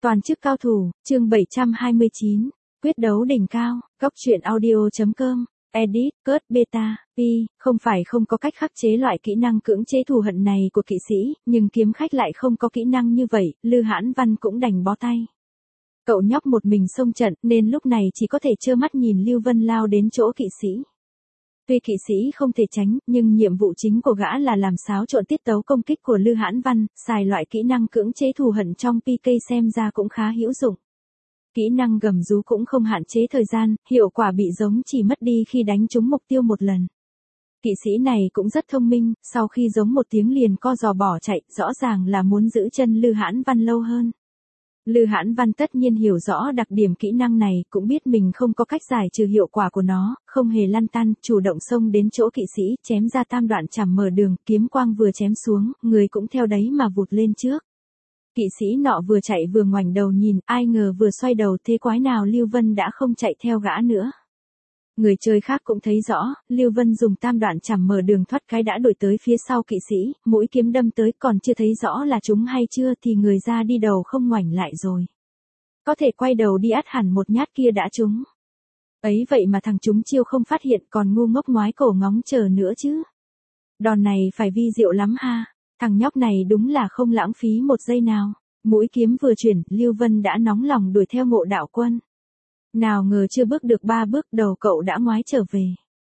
Toàn chức cao thủ, chương 729, quyết đấu đỉnh cao, góc truyện audio.com, edit, code beta, không phải không có cách khắc chế loại kỹ năng cưỡng chế thù hận này của kỵ sĩ, nhưng kiếm khách lại không có kỹ năng như vậy, Lư Hãn Văn cũng đành bó tay. Cậu nhóc một mình xông trận nên lúc này chỉ có thể trơ mắt nhìn Lưu Vân lao đến chỗ kỵ sĩ. Tuy kỵ sĩ không thể tránh, nhưng nhiệm vụ chính của gã là làm xáo trộn tiết tấu công kích của Lư Hãn Văn, xài loại kỹ năng cưỡng chế thù hận trong PK xem ra cũng khá hữu dụng. Kỹ năng gầm rú cũng không hạn chế thời gian, hiệu quả bị giống chỉ mất đi khi đánh trúng mục tiêu một lần. Kỵ sĩ này cũng rất thông minh, sau khi giống một tiếng liền co giò bỏ chạy, rõ ràng là muốn giữ chân Lư Hãn Văn lâu hơn. Lư Hãn Văn tất nhiên hiểu rõ đặc điểm kỹ năng này, cũng biết mình không có cách giải trừ hiệu quả của nó, không hề lăn tăn, chủ động xông đến chỗ kỵ sĩ, chém ra tam đoạn chảm mở đường, kiếm quang vừa chém xuống, người cũng theo đấy mà vụt lên trước. Kỵ sĩ nọ vừa chạy vừa ngoảnh đầu nhìn, ai ngờ vừa xoay đầu thế quái nào Lưu Vân đã không chạy theo gã nữa. Người chơi khác cũng thấy rõ, Lưu Vân dùng tam đoạn chảm mở đường thoát cái đã đuổi tới phía sau kỵ sĩ, mũi kiếm đâm tới còn chưa thấy rõ là trúng hay chưa thì người ra đi đầu không ngoảnh lại rồi. Có thể quay đầu đi ắt hẳn một nhát kia đã trúng. Ấy vậy mà thằng trúng chiêu không phát hiện còn ngu ngốc ngoái cổ ngóng chờ nữa chứ. Đòn này phải vi diệu lắm ha, thằng nhóc này đúng là không lãng phí một giây nào. Mũi kiếm vừa chuyển, Lưu Vân đã nóng lòng đuổi theo Ngộ Đạo Quân. Nào ngờ chưa bước được 3 bước đầu cậu đã ngoái trở về.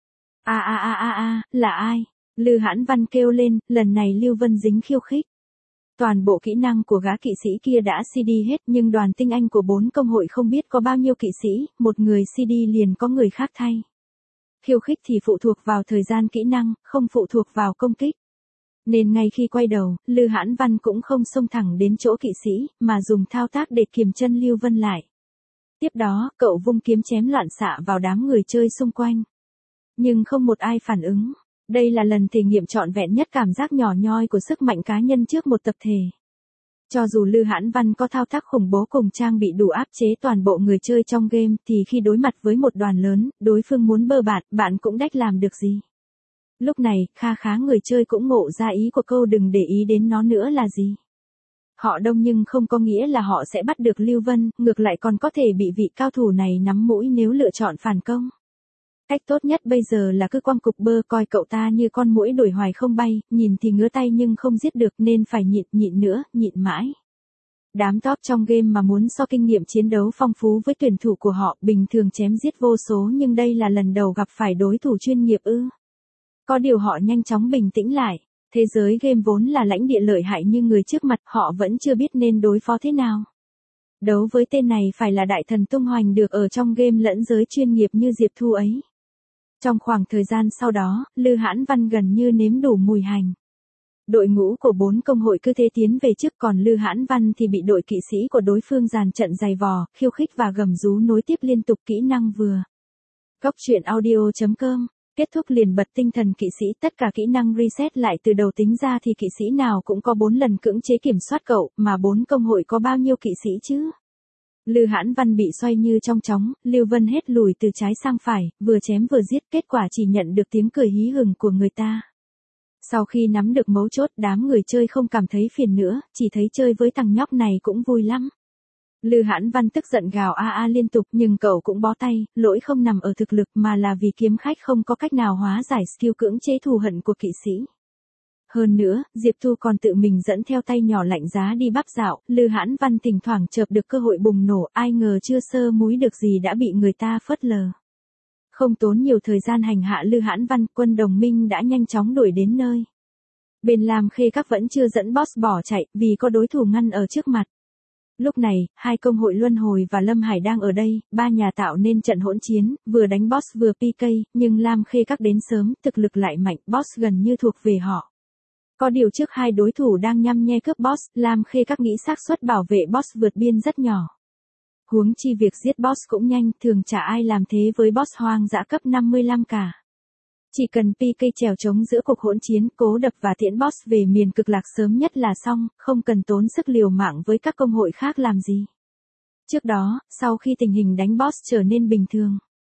Là ai? Lư Hãn Văn kêu lên, lần này Lưu Vân dính khiêu khích. Toàn bộ kỹ năng của gã kỵ sĩ kia đã CD hết nhưng đoàn tinh anh của 4 công hội không biết có bao nhiêu kỵ sĩ, một người CD liền có người khác thay. Khiêu khích thì phụ thuộc vào thời gian kỹ năng, không phụ thuộc vào công kích. Nên ngay khi quay đầu, Lư Hãn Văn cũng không xông thẳng đến chỗ kỵ sĩ, mà dùng thao tác để kiềm chân Lưu Vân lại. Tiếp đó, cậu vung kiếm chém loạn xạ vào đám người chơi xung quanh. Nhưng không một ai phản ứng. Đây là lần thể nghiệm trọn vẹn nhất cảm giác nhỏ nhoi của sức mạnh cá nhân trước một tập thể. Cho dù Lư Hãn Văn có thao tác khủng bố cùng trang bị đủ áp chế toàn bộ người chơi trong game thì khi đối mặt với một đoàn lớn, đối phương muốn bơ bạn cũng đách làm được gì. Lúc này, kha khá người chơi cũng ngộ ra ý của câu đừng để ý đến nó nữa là gì. Họ đông nhưng không có nghĩa là họ sẽ bắt được Lưu Vân, ngược lại còn có thể bị vị cao thủ này nắm mũi nếu lựa chọn phản công. Cách tốt nhất bây giờ là cứ quăng cục bơ coi cậu ta như con muỗi đuổi hoài không bay, nhìn thì ngứa tay nhưng không giết được nên phải nhịn nữa, nhịn mãi. Đám top trong game mà muốn so kinh nghiệm chiến đấu phong phú với tuyển thủ của họ bình thường chém giết vô số nhưng đây là lần đầu gặp phải đối thủ chuyên nghiệp ư. Có điều họ nhanh chóng bình tĩnh lại. Thế giới game vốn là lãnh địa lợi hại nhưng người trước mặt họ vẫn chưa biết nên đối phó thế nào. Đấu với tên này phải là đại thần tung hoành được ở trong game lẫn giới chuyên nghiệp như Diệp Thu ấy. Trong khoảng thời gian sau đó, Lư Hãn Văn gần như nếm đủ mùi hành. Đội ngũ của 4 công hội cứ thế tiến về trước còn Lư Hãn Văn thì bị đội kỵ sĩ của đối phương dàn trận dày vò, khiêu khích và gầm rú nối tiếp liên tục kỹ năng vừa. Góc truyện audio.com. Kết thúc liền bật tinh thần kỵ sĩ, tất cả kỹ năng reset lại từ đầu tính ra thì kỵ sĩ nào cũng có 4 lần cưỡng chế kiểm soát cậu, mà 4 công hội có bao nhiêu kỵ sĩ chứ? Lư Hãn Văn bị xoay như trong chóng, Lưu Vân hết lùi từ trái sang phải, vừa chém vừa giết, kết quả chỉ nhận được tiếng cười hí hửng của người ta. Sau khi nắm được mấu chốt, đám người chơi không cảm thấy phiền nữa, chỉ thấy chơi với thằng nhóc này cũng vui lắm. Lư Hãn Văn tức giận gào liên tục nhưng cậu cũng bó tay, lỗi không nằm ở thực lực mà là vì kiếm khách không có cách nào hóa giải skill cưỡng chế thù hận của kỵ sĩ. Hơn nữa, Diệp Thu còn tự mình dẫn theo tay nhỏ lạnh giá đi bắp dạo, Lư Hãn Văn thỉnh thoảng chợp được cơ hội bùng nổ, ai ngờ chưa sơ múi được gì đã bị người ta phớt lờ. Không tốn nhiều thời gian hành hạ Lư Hãn Văn, quân đồng minh đã nhanh chóng đuổi đến nơi. Bên Lam Khê Các vẫn chưa dẫn boss bỏ chạy vì có đối thủ ngăn ở trước mặt. Lúc này, 2 công hội Luân Hồi và Lâm Hải đang ở đây, 3 nhà tạo nên trận hỗn chiến, vừa đánh boss vừa PK, nhưng Lam Khê Các đến sớm, thực lực lại mạnh, boss gần như thuộc về họ. Có điều trước 2 đối thủ đang nhăm nhe cướp boss, Lam Khê Các nghĩ xác suất bảo vệ boss vượt biên rất nhỏ. Huống chi việc giết boss cũng nhanh, thường chả ai làm thế với boss hoang dã cấp 55 cả. Chỉ cần PK trèo trống giữa cuộc hỗn chiến, cố đập và tiễn boss về miền cực lạc sớm nhất là xong, không cần tốn sức liều mạng với các công hội khác làm gì. Trước đó, sau khi tình hình đánh boss trở nên bình thường,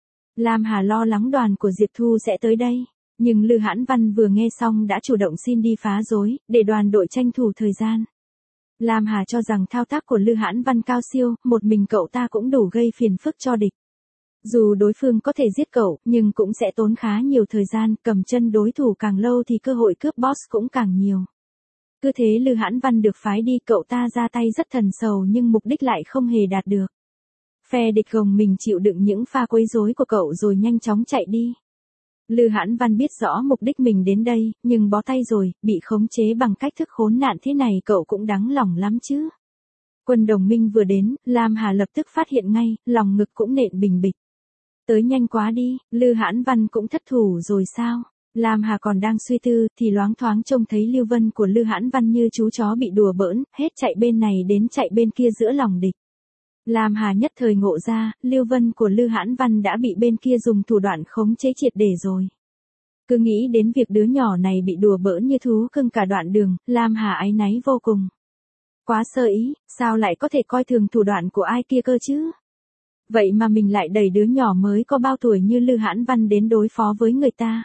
Lam Hà lo lắng đoàn của Diệp Thu sẽ tới đây, nhưng Lư Hãn Văn vừa nghe xong đã chủ động xin đi phá rối, để đoàn đội tranh thủ thời gian. Lam Hà cho rằng thao tác của Lư Hãn Văn cao siêu, một mình cậu ta cũng đủ gây phiền phức cho địch. Dù đối phương có thể giết cậu, nhưng cũng sẽ tốn khá nhiều thời gian, cầm chân đối thủ càng lâu thì cơ hội cướp boss cũng càng nhiều. Cứ thế Lư Hãn Văn được phái đi, cậu ta ra tay rất thần sầu nhưng mục đích lại không hề đạt được. Phe địch gồng mình chịu đựng những pha quấy rối của cậu rồi nhanh chóng chạy đi. Lư Hãn Văn biết rõ mục đích mình đến đây, nhưng bó tay rồi, bị khống chế bằng cách thức khốn nạn thế này cậu cũng đáng lòng lắm chứ. Quân đồng minh vừa đến, Lam Hà lập tức phát hiện ngay, lòng ngực cũng nện bình bịch. Tới nhanh quá đi, Lư Hãn Văn cũng thất thủ rồi sao? Lam Hà còn đang suy tư, thì loáng thoáng trông thấy Lưu Vân của Lư Hãn Văn như chú chó bị đùa bỡn, hết chạy bên này đến chạy bên kia giữa lòng địch. Lam Hà nhất thời ngộ ra, Lưu Vân của Lư Hãn Văn đã bị bên kia dùng thủ đoạn khống chế triệt để rồi. Cứ nghĩ đến việc đứa nhỏ này bị đùa bỡn như thú cưng cả đoạn đường, Lam Hà áy náy vô cùng. Quá sơ ý, sao lại có thể coi thường thủ đoạn của ai kia cơ chứ? Vậy mà mình lại đẩy đứa nhỏ mới có bao tuổi như Lư Hãn Văn đến đối phó với người ta.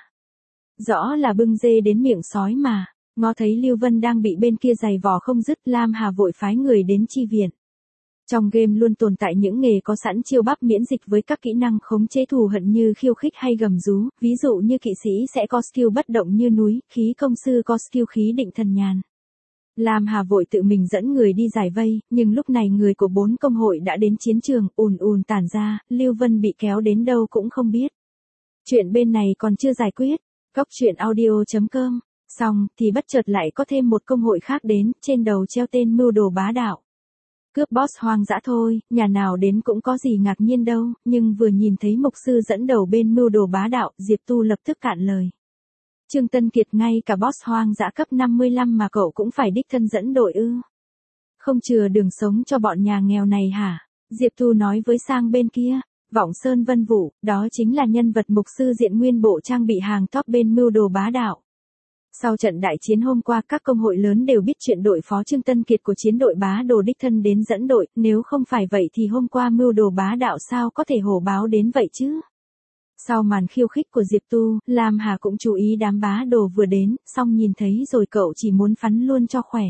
Rõ là bưng dê đến miệng sói mà. Ngó thấy Lưu Vân đang bị bên kia giày vò không dứt, Lam Hà vội phái người đến chi viện. Trong game luôn tồn tại những nghề có sẵn chiêu bắp miễn dịch với các kỹ năng khống chế thù hận như khiêu khích hay gầm rú, ví dụ như kỵ sĩ sẽ có skill bất động như núi, khí công sư có skill khí định thần nhàn. Lam Hà vội tự mình dẫn người đi giải vây, nhưng lúc này người của 4 công hội đã đến chiến trường, ùn ùn tản ra, Lưu Vân bị kéo đến đâu cũng không biết. Chuyện bên này còn chưa giải quyết. Cóc truyện audio.com. Xong, thì bất chợt lại có thêm một công hội khác đến, trên đầu treo tên mưu đồ bá đạo. Cướp boss hoang dã thôi, nhà nào đến cũng có gì ngạc nhiên đâu, nhưng vừa nhìn thấy mục sư dẫn đầu bên mưu đồ bá đạo, Diệp Tu lập tức cạn lời. Trương Tân Kiệt, ngay cả boss hoang dã cấp 55 mà cậu cũng phải đích thân dẫn đội ư? Không chừa đường sống cho bọn nhà nghèo này hả? Diệp Tu nói với sang bên kia. Vọng Sơn Vân Vũ, đó chính là nhân vật mục sư diện nguyên bộ trang bị hàng top bên mưu đồ bá đạo. Sau trận đại chiến hôm qua, các công hội lớn đều biết chuyện đội phó Trương Tân Kiệt của chiến đội bá đồ đích thân đến dẫn đội, nếu không phải vậy thì hôm qua mưu đồ bá đạo sao có thể hổ báo đến vậy chứ? Sau màn khiêu khích của Diệp Tu, Lam Hà cũng chú ý đám bá đồ vừa đến, xong nhìn thấy rồi cậu chỉ muốn phắn luôn cho khỏe.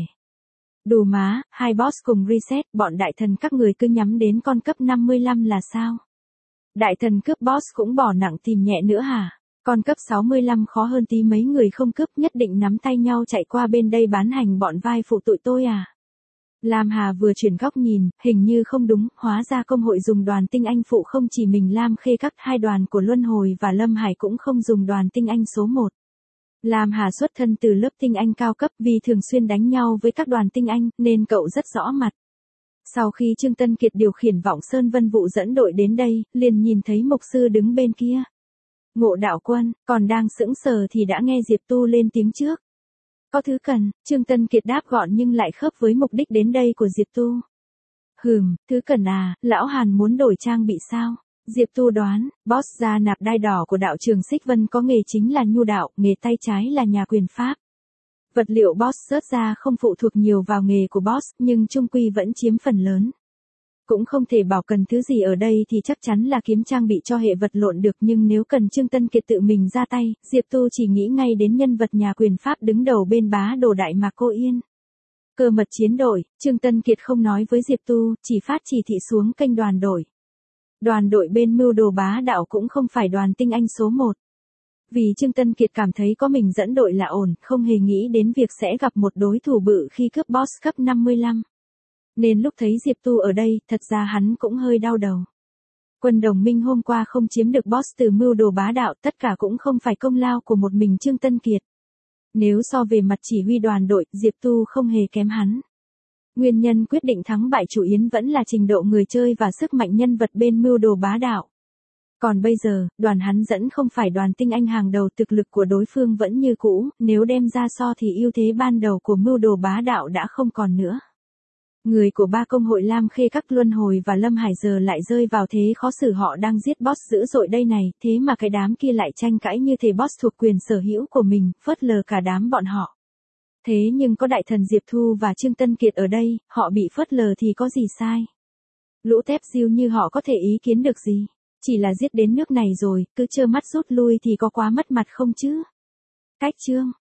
Đù má, hai boss cùng reset, bọn đại thần các người cứ nhắm đến con cấp 55 là sao? Đại thần cướp boss cũng bỏ nặng tìm nhẹ nữa hả? Con cấp 65 khó hơn tí mấy người không cướp, nhất định nắm tay nhau chạy qua bên đây bán hành bọn vai phụ tụi tôi à? Lam Hà vừa chuyển góc nhìn, hình như không đúng, hóa ra công hội dùng đoàn tinh anh phụ không chỉ mình Lam Khê, các hai đoàn của Luân Hồi và Lâm Hải cũng không dùng đoàn tinh anh số 1. Lam Hà xuất thân từ lớp tinh anh cao cấp, vì thường xuyên đánh nhau với các đoàn tinh anh, nên cậu rất rõ mặt. Sau khi Trương Tân Kiệt điều khiển Vọng Sơn Vân Vũ dẫn đội đến đây, liền nhìn thấy mục sư đứng bên kia. Ngộ Đạo Quân, còn đang sững sờ thì đã nghe Diệp Tu lên tiếng trước. Có thứ cần, Trương Tân Kiệt đáp gọn nhưng lại khớp với mục đích đến đây của Diệp Tu. Thứ cần à, lão Hàn muốn đổi trang bị sao? Diệp Tu đoán, boss ra nạp đai đỏ của đạo trường Xích Vân có nghề chính là nhu đạo, nghề tay trái là nhà quyền pháp. Vật liệu boss rớt ra không phụ thuộc nhiều vào nghề của boss, nhưng chung quy vẫn chiếm phần lớn. Cũng không thể bảo cần thứ gì ở đây thì chắc chắn là kiếm trang bị cho hệ vật lộn được, nhưng nếu cần Trương Tân Kiệt tự mình ra tay, Diệp Tu chỉ nghĩ ngay đến nhân vật nhà quyền pháp đứng đầu bên bá đồ Đại Mạc Cô Yên. Cơ mật chiến đội, Trương Tân Kiệt không nói với Diệp Tu, chỉ phát chỉ thị xuống kênh đoàn đội. Đoàn đội bên mưu đồ bá đạo cũng không phải đoàn tinh anh số 1. Vì Trương Tân Kiệt cảm thấy có mình dẫn đội là ổn, không hề nghĩ đến việc sẽ gặp một đối thủ bự khi cướp boss cấp 55. Nên lúc thấy Diệp Tu ở đây, thật ra hắn cũng hơi đau đầu. Quân đồng minh hôm qua không chiếm được boss từ mưu đồ bá đạo, tất cả cũng không phải công lao của một mình Trương Tân Kiệt. Nếu so về mặt chỉ huy đoàn đội, Diệp Tu không hề kém hắn. Nguyên nhân quyết định thắng bại chủ yếu vẫn là trình độ người chơi và sức mạnh nhân vật bên mưu đồ bá đạo. Còn bây giờ, đoàn hắn dẫn không phải đoàn tinh anh hàng đầu, thực lực của đối phương vẫn như cũ, nếu đem ra so thì ưu thế ban đầu của mưu đồ bá đạo đã không còn nữa. Người của ba công hội Lam Khê, các Luân Hồi và Lâm Hải giờ lại rơi vào thế khó xử, họ đang giết boss dữ dội đây này, thế mà cái đám kia lại tranh cãi như thể boss thuộc quyền sở hữu của mình, phớt lờ cả đám bọn họ. Thế nhưng có đại thần Diệp Thu và Trương Tân Kiệt ở đây, họ bị phớt lờ thì có gì sai? Lũ tép diêu như họ có thể ý kiến được gì? Chỉ là giết đến nước này rồi, cứ trơ mắt rút lui thì có quá mất mặt không chứ? Cách chương